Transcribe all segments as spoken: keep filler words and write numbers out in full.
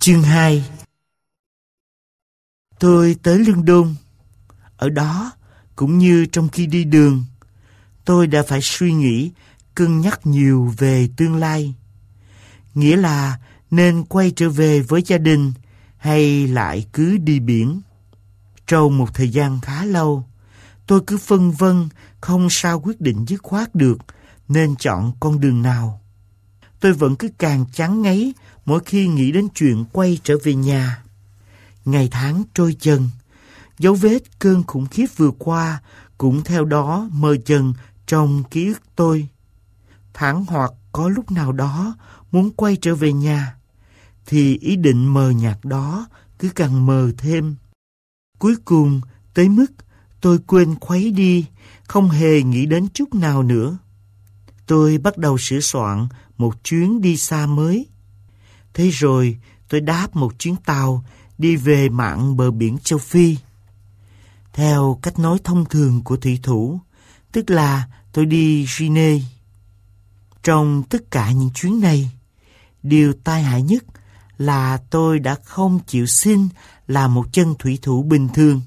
Chương hai. Tôi tới London. Ở đó, cũng như trong khi đi đường, tôi đã phải suy nghĩ, cân nhắc nhiều về tương lai. Nghĩa là nên quay trở về với gia đình hay lại cứ đi biển. Trong một thời gian khá lâu, tôi cứ phân vân không sao quyết định dứt khoát được nên chọn con đường nào. Tôi vẫn cứ càng chán ngấy mỗi khi nghĩ đến chuyện quay trở về nhà. Ngày tháng trôi dần, dấu vết cơn khủng khiếp vừa qua cũng theo đó mờ dần trong ký ức tôi. Thẳng hoặc có lúc nào đó muốn quay trở về nhà, thì ý định mờ nhạt đó cứ càng mờ thêm. Cuối cùng tới mức tôi quên khuấy đi, không hề nghĩ đến chút nào nữa. Tôi bắt đầu sửa soạn một chuyến đi xa mới. Thế rồi tôi đáp một chuyến tàu đi về mạn bờ biển châu Phi. Theo cách nói thông thường của thủy thủ, tức là tôi đi Guinea. Trong tất cả những chuyến này, điều tai hại nhất là tôi đã không chịu xin làm một chân thủy thủ bình thường.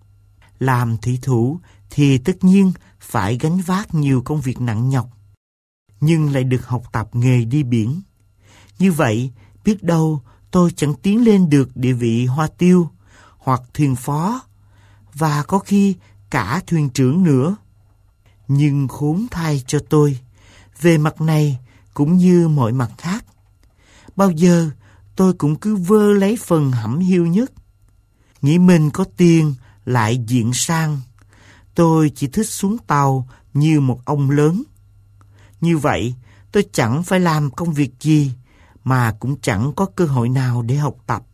Làm thủy thủ thì tất nhiên phải gánh vác nhiều công việc nặng nhọc, nhưng lại được học tập nghề đi biển. Như vậy, biết đâu tôi chẳng tiến lên được địa vị hoa tiêu hoặc thuyền phó, và có khi cả thuyền trưởng nữa. Nhưng khốn thay cho tôi, về mặt này cũng như mọi mặt khác, bao giờ tôi cũng cứ vơ lấy phần hẩm hiu nhất. Nghĩ mình có tiền lại diện sang, tôi chỉ thích xuống tàu như một ông lớn. Như vậy, tôi chẳng phải làm công việc gì, mà cũng chẳng có cơ hội nào để học tập.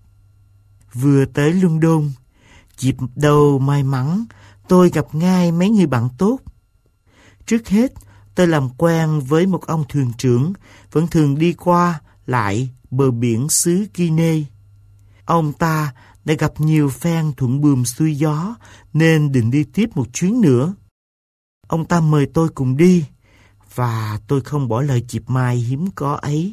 Vừa tới London, dịp đầu may mắn, tôi gặp ngay mấy người bạn tốt. Trước hết, tôi làm quen với một ông thuyền trưởng vẫn thường đi qua lại bờ biển xứ Guinea. Ông ta đã gặp nhiều phen thuận buồm xuôi gió nên định đi tiếp một chuyến nữa. Ông ta mời tôi cùng đi, và tôi không bỏ lời dịp mai hiếm có ấy.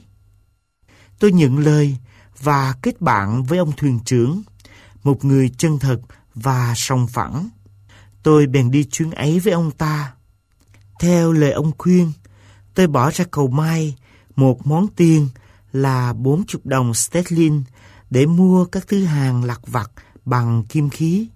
Tôi nhận lời và kết bạn với ông thuyền trưởng, một người chân thật và sòng phẳng. Tôi bèn đi chuyến ấy với ông ta. Theo lời ông khuyên, tôi bỏ ra cầu may một món tiền là bốn mươi đồng sterling để mua các thứ hàng lặt vặt bằng kim khí.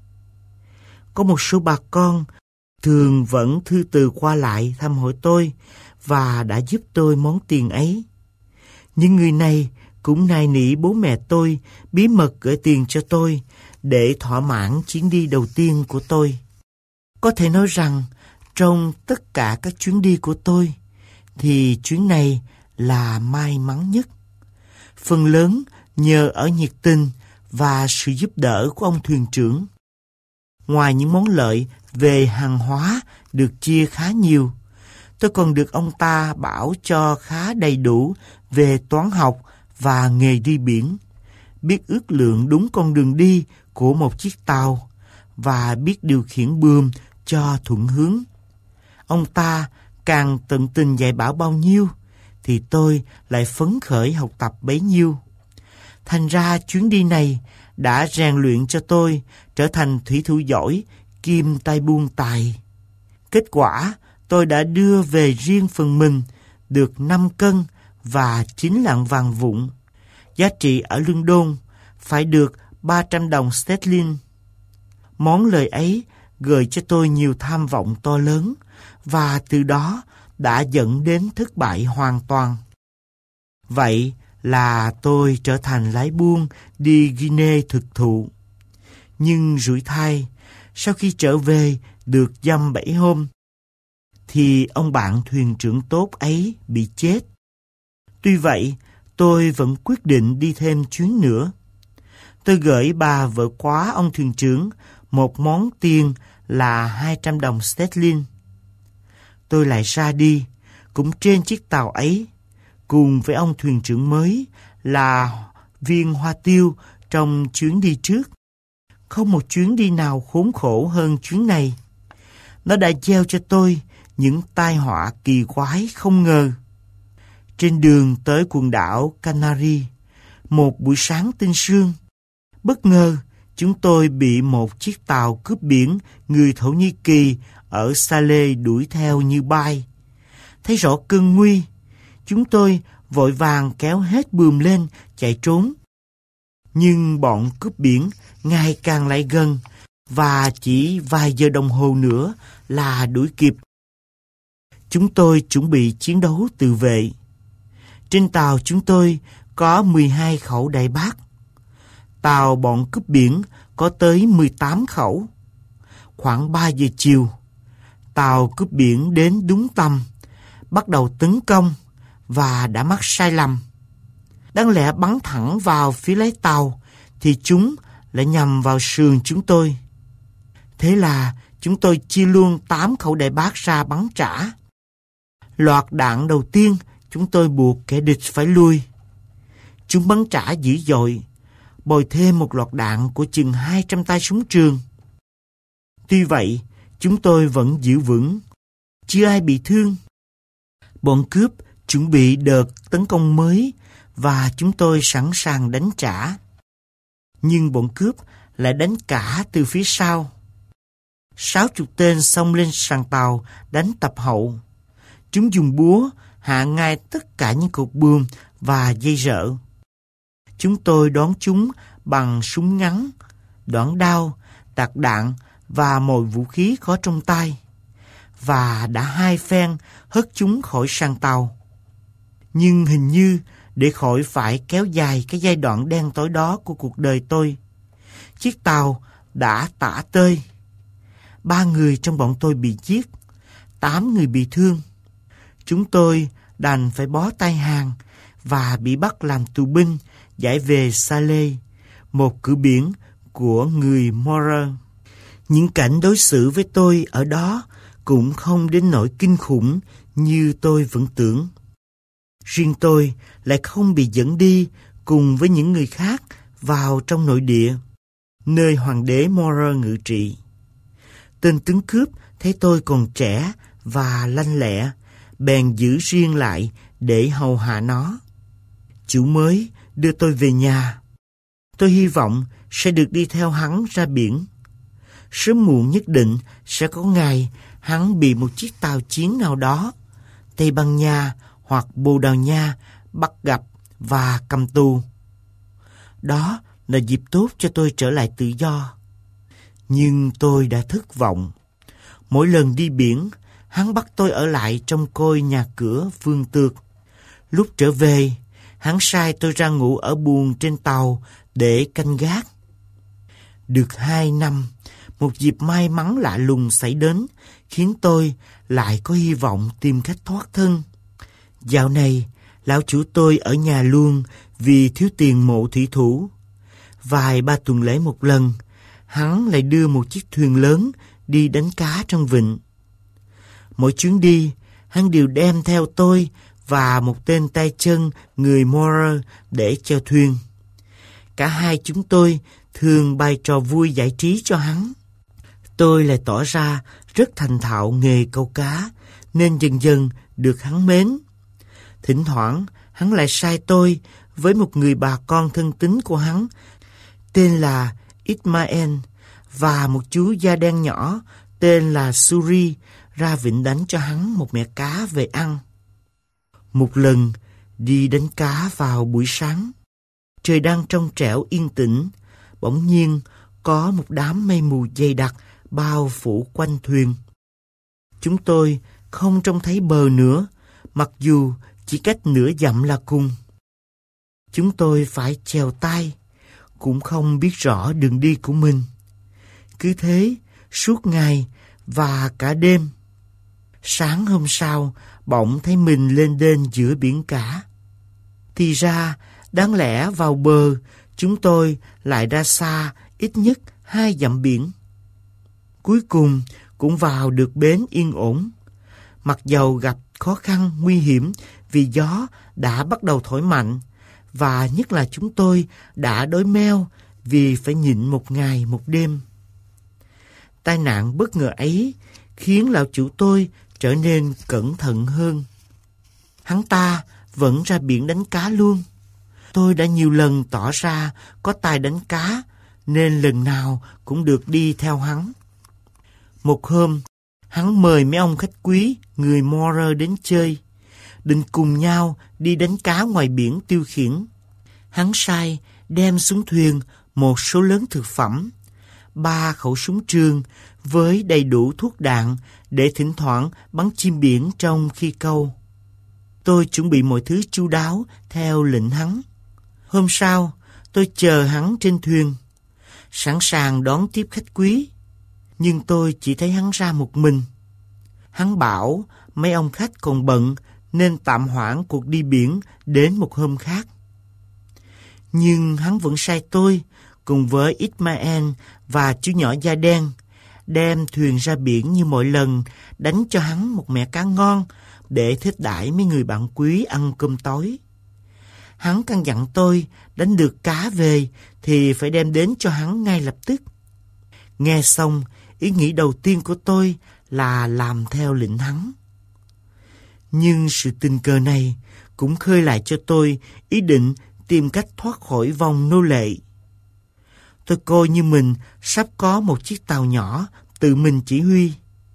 Có một số bà con thường vẫn thư từ qua lại thăm hỏi tôi và đã giúp tôi món tiền ấy. Những người này cũng nài nỉ bố mẹ tôi bí mật gửi tiền cho tôi để thỏa mãn chuyến đi đầu tiên của tôi. Có thể nói rằng trong tất cả các chuyến đi của tôi thì chuyến này là may mắn nhất. Phần lớn nhờ ở nhiệt tình và sự giúp đỡ của ông thuyền trưởng. Ngoài những món lợi về hàng hóa được chia khá nhiều, tôi còn được ông ta bảo cho khá đầy đủ về toán học và nghề đi biển, biết ước lượng đúng con đường đi của một chiếc tàu và biết điều khiển buồm cho thuận hướng. Ông ta càng tận tình dạy bảo bao nhiêu thì tôi lại phấn khởi học tập bấy nhiêu. Thành ra chuyến đi này đã rèn luyện cho tôi trở thành thủy thủ giỏi kim tay buông tài. Kết quả, tôi đã đưa về riêng phần mình được năm cân và chín lạng vàng vụn. Giá trị ở London phải được ba trăm đồng sterling. Món lời ấy gợi cho tôi nhiều tham vọng to lớn, và từ đó đã dẫn đến thất bại hoàn toàn. Vậy là tôi trở thành lái buôn đi Guinea thực thụ. Nhưng rủi thay, sau khi trở về được dăm bảy hôm, thì ông bạn thuyền trưởng tốt ấy bị chết. Tuy vậy, tôi vẫn quyết định đi thêm chuyến nữa. Tôi gửi bà vợ quá ông thuyền trưởng một món tiền là hai trăm đồng sterling. Tôi lại ra đi, cũng trên chiếc tàu ấy, cùng với ông thuyền trưởng mới là viên hoa tiêu trong chuyến đi trước. Không một chuyến đi nào khốn khổ hơn chuyến này. Nó đã gieo cho tôi những tai họa kỳ quái không ngờ. Trên đường tới quần đảo Canary, Một buổi sáng tinh sương, bất ngờ chúng tôi bị một chiếc tàu cướp biển người Thổ Nhĩ Kỳ ở Salé đuổi theo như bay. Thấy rõ cơn nguy, chúng tôi vội vàng kéo hết buồm lên chạy trốn. Nhưng bọn cướp biển ngày càng lại gần và chỉ vài giờ đồng hồ nữa là đuổi kịp. Chúng tôi chuẩn bị chiến đấu tự vệ. Trên tàu chúng tôi có mười hai khẩu đại bác. Tàu bọn cướp biển có tới mười tám khẩu. Khoảng ba giờ chiều, tàu cướp biển đến đúng tầm, bắt đầu tấn công và đã mắc sai lầm. Đáng lẽ bắn thẳng vào phía lái tàu thì chúng lại nhằm vào sườn chúng tôi. Thế là chúng tôi chia luôn tám khẩu đại bác ra bắn trả. Loạt đạn đầu tiên chúng tôi buộc kẻ địch phải lui. Chúng bắn trả dữ dội, bồi thêm một loạt đạn của chừng hai trăm tay súng trường. Tuy vậy, chúng tôi vẫn giữ vững, chưa ai bị thương. Bọn cướp chuẩn bị đợt tấn công mới và chúng tôi sẵn sàng đánh trả. Nhưng bọn cướp lại đánh cả từ phía sau. Sáu chục tên xông lên sàn tàu đánh tập hậu. Chúng dùng búa hạ ngay tất cả những cột buồm và dây rợ. Chúng tôi đón chúng bằng súng ngắn, đoạn đao, tạc đạn và mọi vũ khí có trong tay, và đã hai phen hất chúng khỏi sàn tàu. Nhưng hình như để khỏi phải kéo dài cái giai đoạn đen tối đó của cuộc đời tôi, chiếc tàu đã tả tơi. Ba người trong bọn tôi bị giết, tám người bị thương. Chúng tôi đành phải bó tay hàng và bị bắt làm tù binh giải về Salé, một cửa biển của người Moro. Những cảnh đối xử với tôi ở đó cũng không đến nỗi kinh khủng như tôi vẫn tưởng. Riêng tôi lại không bị dẫn đi cùng với những người khác vào trong nội địa, nơi hoàng đế Moro ngự trị. Tên tướng cướp thấy tôi còn trẻ và lanh lẹ, bèn giữ riêng lại để hầu hạ nó. Chủ mới đưa tôi về nhà. Tôi hy vọng sẽ được đi theo hắn ra biển. Sớm muộn nhất định sẽ có ngày hắn bị một chiếc tàu chiến nào đó, Tây Ban Nha hoặc Bồ Đào Nha, bắt gặp và cầm tù. Đó là dịp tốt cho tôi trở lại tự do. Nhưng tôi đã thất vọng. Mỗi lần đi biển, hắn bắt tôi ở lại trong côi nhà cửa vườn tược. Lúc trở về, hắn sai tôi ra ngủ ở buồng trên tàu để canh gác. Được hai năm, một dịp may mắn lạ lùng xảy đến, khiến tôi lại có hy vọng tìm cách thoát thân. Dạo này, lão chủ tôi ở nhà luôn vì thiếu tiền mộ thủy thủ. Vài ba tuần lễ một lần, hắn lại đưa một chiếc thuyền lớn đi đánh cá trong vịnh. Mỗi chuyến đi, hắn đều đem theo tôi và một tên tay chân người Moro để chèo thuyền. Cả hai chúng tôi thường bày trò vui giải trí cho hắn. Tôi lại tỏ ra rất thành thạo nghề câu cá, nên dần dần được hắn mến. Thỉnh thoảng, hắn lại sai tôi với một người bà con thân tín của hắn, tên là Ismael, và một chú da đen nhỏ tên là Suri ra vịnh đánh cho hắn một mẻ cá về ăn. Một lần đi đánh cá vào buổi sáng, trời đang trong trẻo yên tĩnh, bỗng nhiên có một đám mây mù dày đặc bao phủ quanh thuyền. Chúng tôi không trông thấy bờ nữa, mặc dù chỉ cách nửa dặm là cùng. Chúng tôi phải chèo tay, cũng không biết rõ đường đi của mình. Cứ thế suốt ngày và cả đêm. Sáng hôm sau, bỗng thấy mình lên đên giữa biển cả. Thì ra, đáng lẽ vào bờ, chúng tôi lại ra xa ít nhất hai dặm biển. Cuối cùng cũng vào được bến yên ổn. Mặc dầu gặp khó khăn nguy hiểm vì gió đã bắt đầu thổi mạnh, và nhất là chúng tôi đã đói meo vì phải nhịn một ngày một đêm. Tai nạn bất ngờ ấy khiến lão chủ tôi trở nên cẩn thận hơn. Hắn ta vẫn ra biển đánh cá luôn. Tôi đã nhiều lần tỏ ra có tài đánh cá, nên lần nào cũng được đi theo hắn. Một hôm, hắn mời mấy ông khách quý người Moro đến chơi, định cùng nhau đi đánh cá ngoài biển tiêu khiển. Hắn sai đem xuống thuyền một số lớn thực phẩm, ba khẩu súng trường với đầy đủ thuốc đạn để thỉnh thoảng bắn chim biển trong khi câu. Tôi chuẩn bị mọi thứ chu đáo theo lệnh hắn. Hôm sau, tôi chờ hắn trên thuyền, sẵn sàng đón tiếp khách quý. Nhưng tôi chỉ thấy hắn ra một mình. Hắn bảo mấy ông khách còn bận nên tạm hoãn cuộc đi biển đến một hôm khác. Nhưng hắn vẫn sai tôi cùng với Ismael và chú nhỏ da đen đem thuyền ra biển như mọi lần, đánh cho hắn một mẻ cá ngon để thiết đãi mấy người bạn quý ăn cơm tối. Hắn căn dặn tôi đánh được cá về thì phải đem đến cho hắn ngay lập tức. Nghe xong, ý nghĩ đầu tiên của tôi là làm theo lệnh hắn. Nhưng sự tình cờ này cũng khơi lại cho tôi ý định tìm cách thoát khỏi vòng nô lệ. Tôi coi như mình sắp có một chiếc tàu nhỏ tự mình chỉ huy.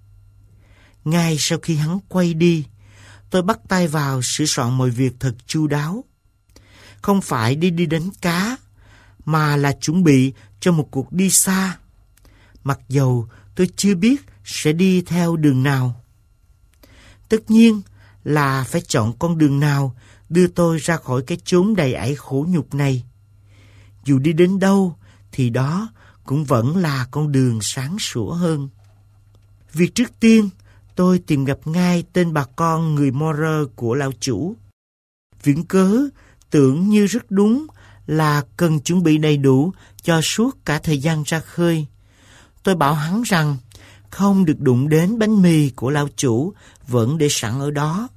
Ngay sau khi hắn quay đi, tôi bắt tay vào sửa soạn mọi việc thật chu đáo. Không phải đi đi đánh cá, mà là chuẩn bị cho một cuộc đi xa. Mặc dầu tôi chưa biết sẽ đi theo đường nào. Tất nhiên là phải chọn con đường nào đưa tôi ra khỏi cái chốn đầy ải khổ nhục này. Dù đi đến đâu thì đó cũng vẫn là con đường sáng sủa hơn. Việc trước tiên, tôi tìm gặp ngay tên bà con người Moro của lão chủ. Viễn cớ tưởng như rất đúng là cần chuẩn bị đầy đủ cho suốt cả thời gian ra khơi. Tôi bảo hắn rằng không được đụng đến bánh mì của lão chủ vẫn để sẵn ở đó.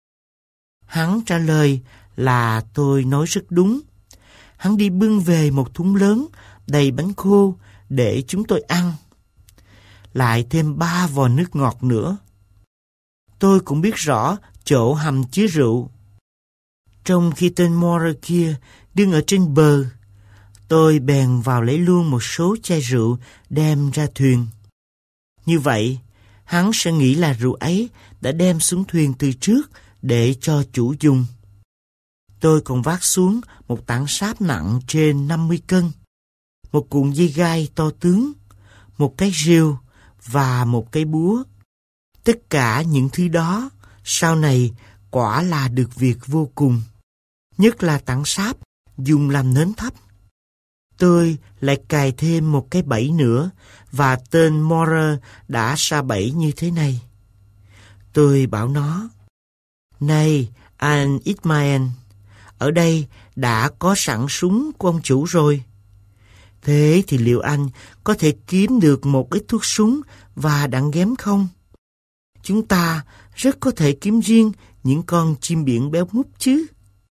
Hắn trả lời là tôi nói rất đúng. Hắn đi bưng về một thúng lớn đầy bánh khô để chúng tôi ăn. Lại thêm ba vò nước ngọt nữa. Tôi cũng biết rõ chỗ hầm chứa rượu. Trong khi tên Moro kia đứng ở trên bờ, tôi bèn vào lấy luôn một số chai rượu đem ra thuyền. Như vậy, hắn sẽ nghĩ là rượu ấy đã đem xuống thuyền từ trước để cho chủ dùng. Tôi còn vác xuống một tảng sáp nặng trên năm mươi cân, một cuộn dây gai to tướng, một cái rìu và một cây búa. Tất cả những thứ đó sau này quả là được việc vô cùng. Nhất là tảng sáp dùng làm nến thắp. Tôi lại cài thêm một cái bẫy nữa và tên Moro đã sa bẫy như thế này. Tôi bảo nó: "Này anh Ismael, ở đây đã có sẵn súng của ông chủ rồi. Thế thì liệu anh có thể kiếm được một ít thuốc súng và đạn ghém không? Chúng ta rất có thể kiếm riêng những con chim biển béo múp chứ."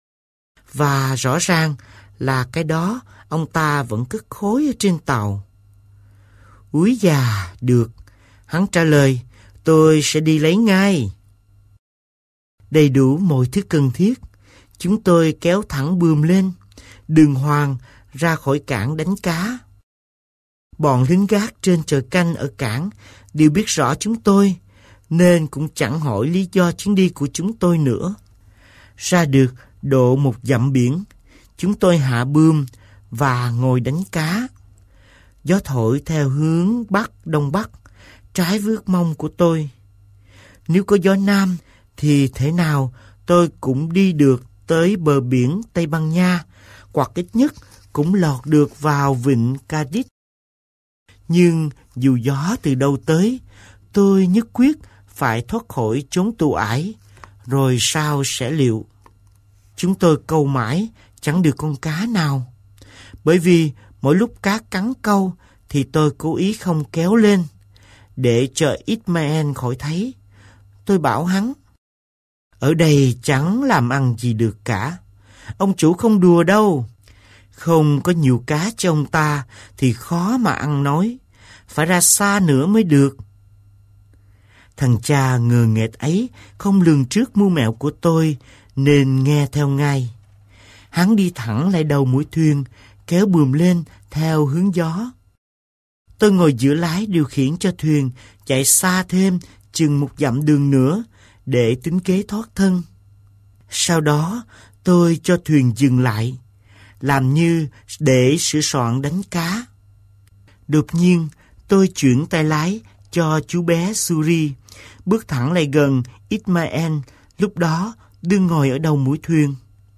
Và rõ ràng là cái đó ông ta vẫn cất khối ở trên tàu. Úi già, được. Hắn trả lời, tôi sẽ đi lấy ngay. Đầy đủ mọi thứ cần thiết, chúng tôi kéo thẳng buồm lên, đường hoàng ra khỏi cảng đánh cá. Bọn lính gác trên chòi canh ở cảng đều biết rõ chúng tôi, nên cũng chẳng hỏi lý do chuyến đi của chúng tôi nữa. Ra được độ một dặm biển, chúng tôi hạ buồm và ngồi đánh cá. Gió thổi theo hướng bắc đông bắc, trái với ước mong của tôi. Nếu có gió nam thì thế nào tôi cũng đi được tới bờ biển Tây Ban Nha, hoặc ít nhất cũng lọt được vào vịnh Cadiz. Nhưng dù gió từ đâu tới, tôi nhất quyết phải thoát khỏi chốn tù ải, rồi sao sẽ liệu. Chúng tôi câu mãi chẳng được con cá nào. Bởi vì mỗi lúc cá cắn câu thì tôi cố ý không kéo lên, để cho Ismael khỏi thấy. Tôi bảo hắn: "Ở đây chẳng làm ăn gì được cả. Ông chủ không đùa đâu. Không có nhiều cá cho ông ta thì khó mà ăn nói. Phải ra xa nữa mới được." Thằng cha ngờ nghệch ấy không lường trước mưu mẹo của tôi nên nghe theo ngay. Hắn đi thẳng lại đầu mũi thuyền, kéo buồm lên theo hướng gió. Tôi ngồi giữa lái điều khiển cho thuyền chạy xa thêm chừng một dặm đường nữa để tính kế thoát thân. Sau đó tôi cho thuyền dừng lại, làm như để sửa soạn đánh cá. Đột nhiên tôi chuyển tay lái cho chú bé Suri, bước thẳng lại gần Ismael, lúc đó đương ngồi ở đầu mũi thuyền.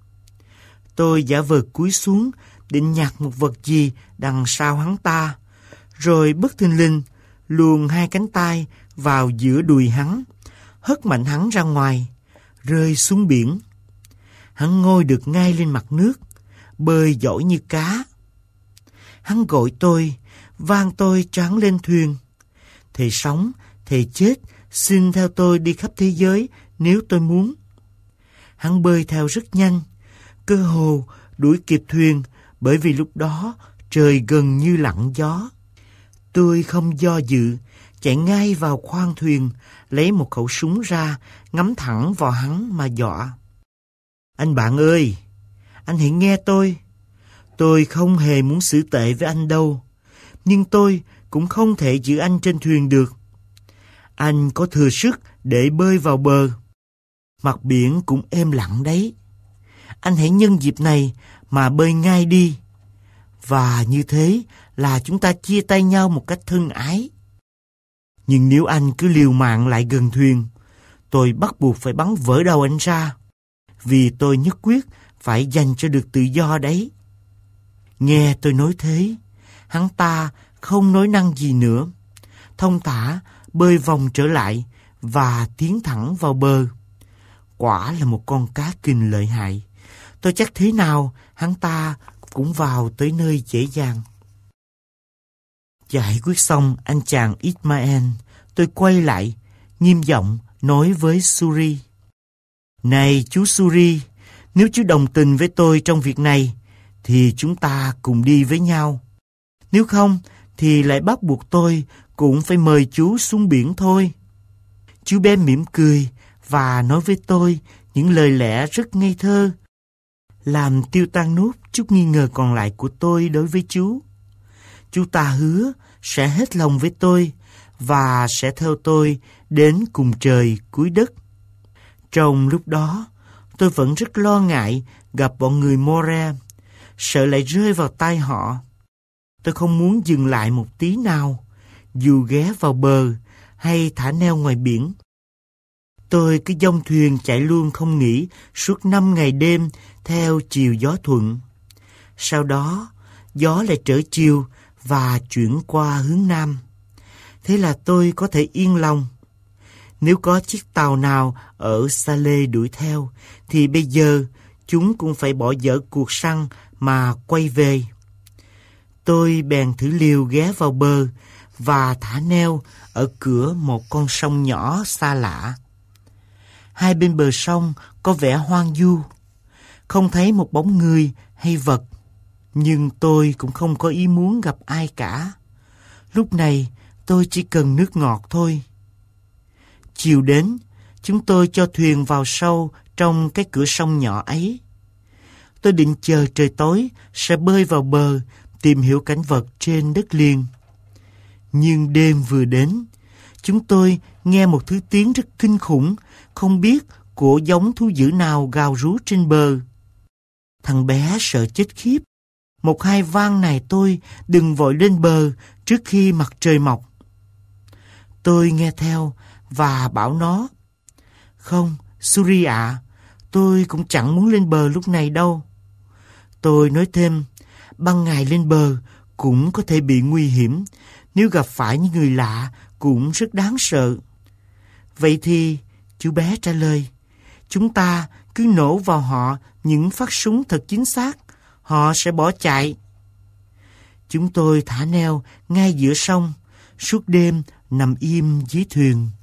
Tôi giả vờ cúi xuống định nhặt một vật gì đằng sau hắn ta, rồi bất thình lình luồn hai cánh tay vào giữa đùi hắn, hất mạnh hắn ra ngoài, rơi xuống biển. Hắn ngoi được ngay lên mặt nước, bơi giỏi như cá. Hắn gọi tôi, van tôi cho hắn lên thuyền. Thề sống, thề chết, xin theo tôi đi khắp thế giới nếu tôi muốn. Hắn bơi theo rất nhanh, cơ hồ đuổi kịp thuyền, bởi vì lúc đó trời gần như lặng gió. Tôi không do dự, chạy ngay vào khoang thuyền, lấy một khẩu súng ra, ngắm thẳng vào hắn mà dọa. Anh bạn ơi, anh hãy nghe tôi. Tôi không hề muốn xử tệ với anh đâu, nhưng tôi cũng không thể giữ anh trên thuyền được. Anh có thừa sức để bơi vào bờ. Mặt biển cũng êm lặng đấy. Anh hãy nhân dịp này mà bơi ngay đi. Và như thế là chúng ta chia tay nhau một cách thân ái. Nhưng nếu anh cứ liều mạng lại gần thuyền, tôi bắt buộc phải bắn vỡ đầu anh ra, vì tôi nhất quyết phải dành cho được tự do đấy. Nghe tôi nói thế, hắn ta không nói năng gì nữa, thông thả bơi vòng trở lại và tiến thẳng vào bờ. Quả là một con cá kình lợi hại. Tôi chắc thế nào hắn ta cũng vào tới nơi dễ dàng. Giải quyết xong anh chàng Ismael, tôi quay lại, nghiêm giọng nói với Suri. Này chú Suri, nếu chú đồng tình với tôi trong việc này, thì chúng ta cùng đi với nhau. Nếu không, thì lại bắt buộc tôi cũng phải mời chú xuống biển thôi. Chú bé mỉm cười và nói với tôi những lời lẽ rất ngây thơ, làm tiêu tan nốt chút nghi ngờ còn lại của tôi đối với chú. Chú ta hứa sẽ hết lòng với tôi và sẽ theo tôi đến cùng trời cuối đất. Trong lúc đó, tôi vẫn rất lo ngại gặp bọn người More, sợ lại rơi vào tay họ. Tôi không muốn dừng lại một tí nào, dù ghé vào bờ hay thả neo ngoài biển. Tôi cứ dông thuyền chạy luôn không nghỉ suốt năm ngày đêm theo chiều gió thuận. Sau đó, gió lại trở chiều và chuyển qua hướng nam. Thế là tôi có thể yên lòng. Nếu có chiếc tàu nào ở Salé đuổi theo, thì bây giờ chúng cũng phải bỏ dở cuộc săn mà quay về. Tôi bèn thử liều ghé vào bờ và thả neo ở cửa một con sông nhỏ xa lạ. Hai bên bờ sông có vẻ hoang vu, không thấy một bóng người hay vật, nhưng tôi cũng không có ý muốn gặp ai cả. Lúc này tôi chỉ cần nước ngọt thôi. Chiều đến, chúng tôi cho thuyền vào sâu trong cái cửa sông nhỏ ấy. Tôi định chờ trời tối sẽ bơi vào bờ tìm hiểu cảnh vật trên đất liền. Nhưng đêm vừa đến, chúng tôi nghe một thứ tiếng rất kinh khủng, không biết của giống thú dữ nào gào rú trên bờ. Thằng bé sợ chết khiếp. Một hai van này tôi đừng vội lên bờ trước khi mặt trời mọc. Tôi nghe theo và bảo nó, không, Suri ạ, tôi cũng chẳng muốn lên bờ lúc này đâu. Tôi nói thêm, ban ngày lên bờ cũng có thể bị nguy hiểm, nếu gặp phải những người lạ cũng rất đáng sợ. Vậy thì, chú bé trả lời, chúng ta cứ nổ vào họ những phát súng thật chính xác, họ sẽ bỏ chạy. Chúng tôi thả neo ngay giữa sông, suốt đêm nằm im dưới thuyền.